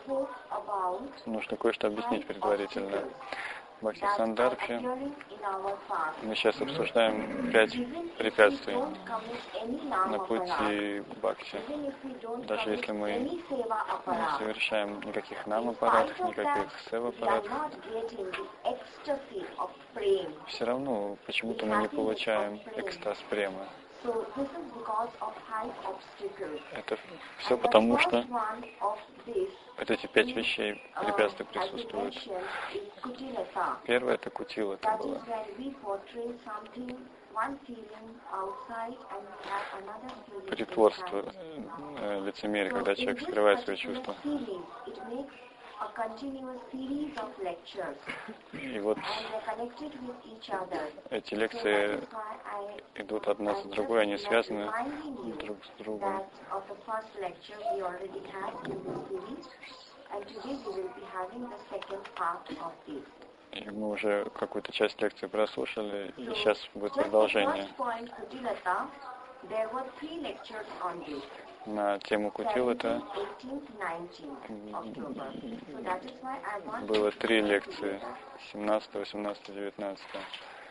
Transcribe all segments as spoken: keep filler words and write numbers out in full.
нужно кое-что объяснить предварительно. В Бхакти-Сандarbhe мы сейчас обсуждаем пять препятствий на пути Бхакти. Даже если мы не совершаем никаких нам-аппаратов, никаких сев-аппаратов, все равно почему-то мы не получаем экстаз према. Это все потому, что вот эти пять вещей, препятствий присутствуют. Первое — это кутила, это было. Притворство, э, лицемерие, когда человек скрывает свои чувства. И вот эти лекции идут одна за другой, они связаны друг с другом. И мы уже какую-то часть лекции прослушали, и сейчас будет продолжение. На тему кутилата было три лекции: семнадцатого, восемнадцатого, девятнадцатого.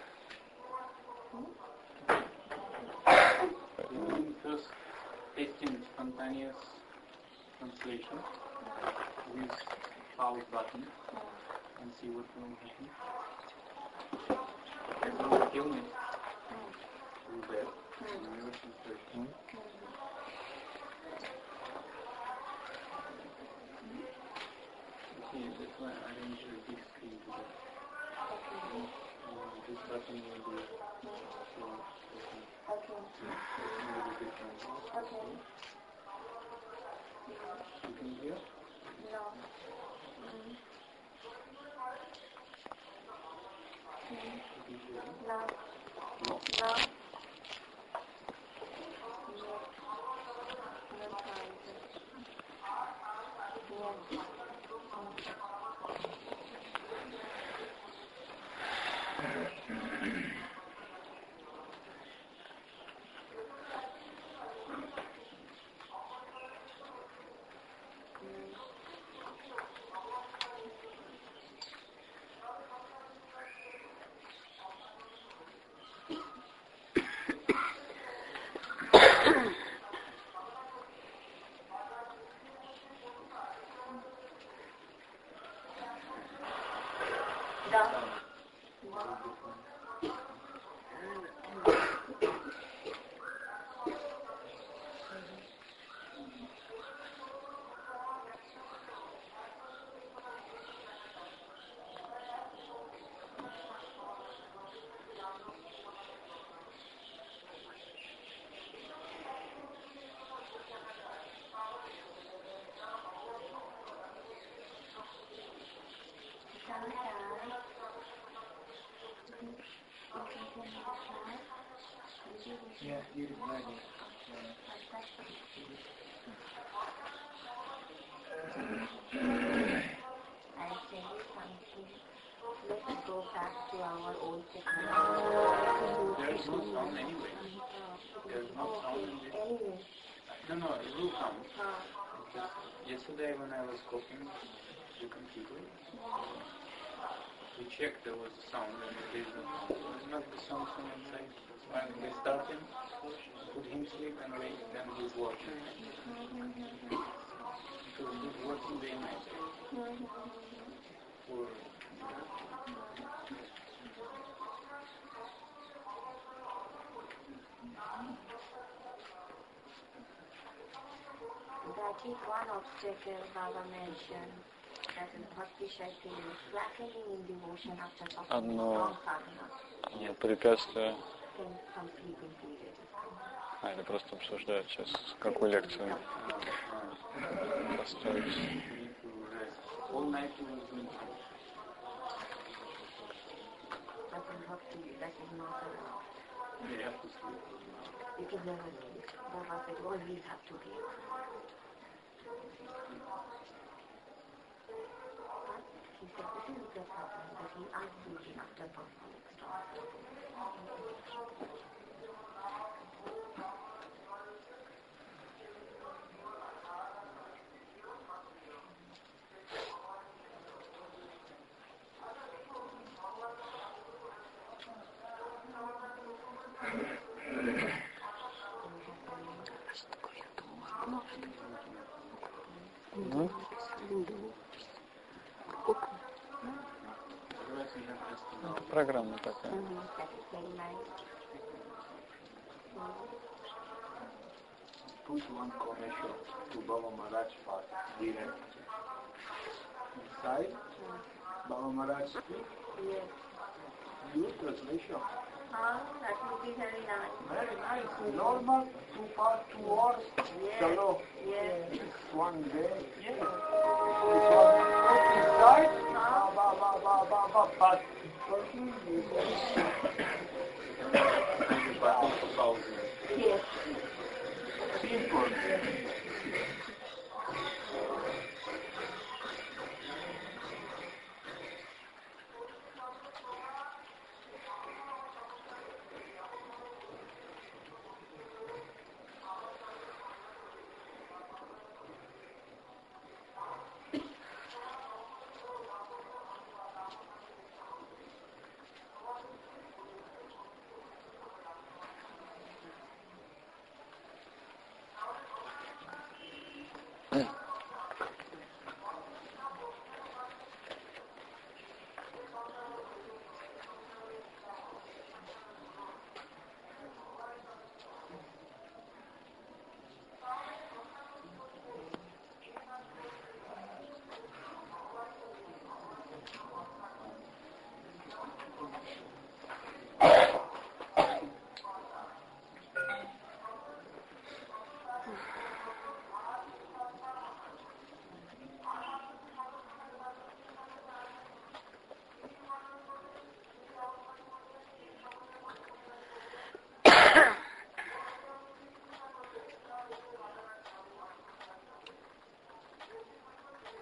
Okay, that's why I arranged a big screen to that. Okay. This button will be so okay. Okay. You can hear? No. Mm. No. No. No. Yeah, you ready. I'll tell you something. Let's go back to our old technology. There is no sound anyway. There is no sound in this. Anyway. No, no, it will come. Uh, Just yesterday when I was copying the computer, we checked there was a sound and there is no sound. There is not the sound from inside. When we start him, put him sleep and wait, then he's working. Because he's working day and night. For that is one obstacle Baba mentioned. That is Bhakti Shakti is slackening in devotion after suffering long sadhana. Одно препятствие. Can some sleeping period is coming. А, это просто обсуждают сейчас, какую лекцию поставить. all night he was doing something. But in Bhakti, that is not allowed. They have to sleep. You can never sleep. Baba said, always have to be. But he said, this is the problem, that he asked sleeping after performing extra. Угу. Это программа такая. Put one connection to Baba Maharaj for direct. Inside, Baba Maharaj speak. Yes. Good translation. Ah, that would be very nice. Very nice. Normal, two parts, two hours. Yes. Hello. Yes. It's one day. Yes. It's one inside. Ba ba ba ba ba ba. But working is very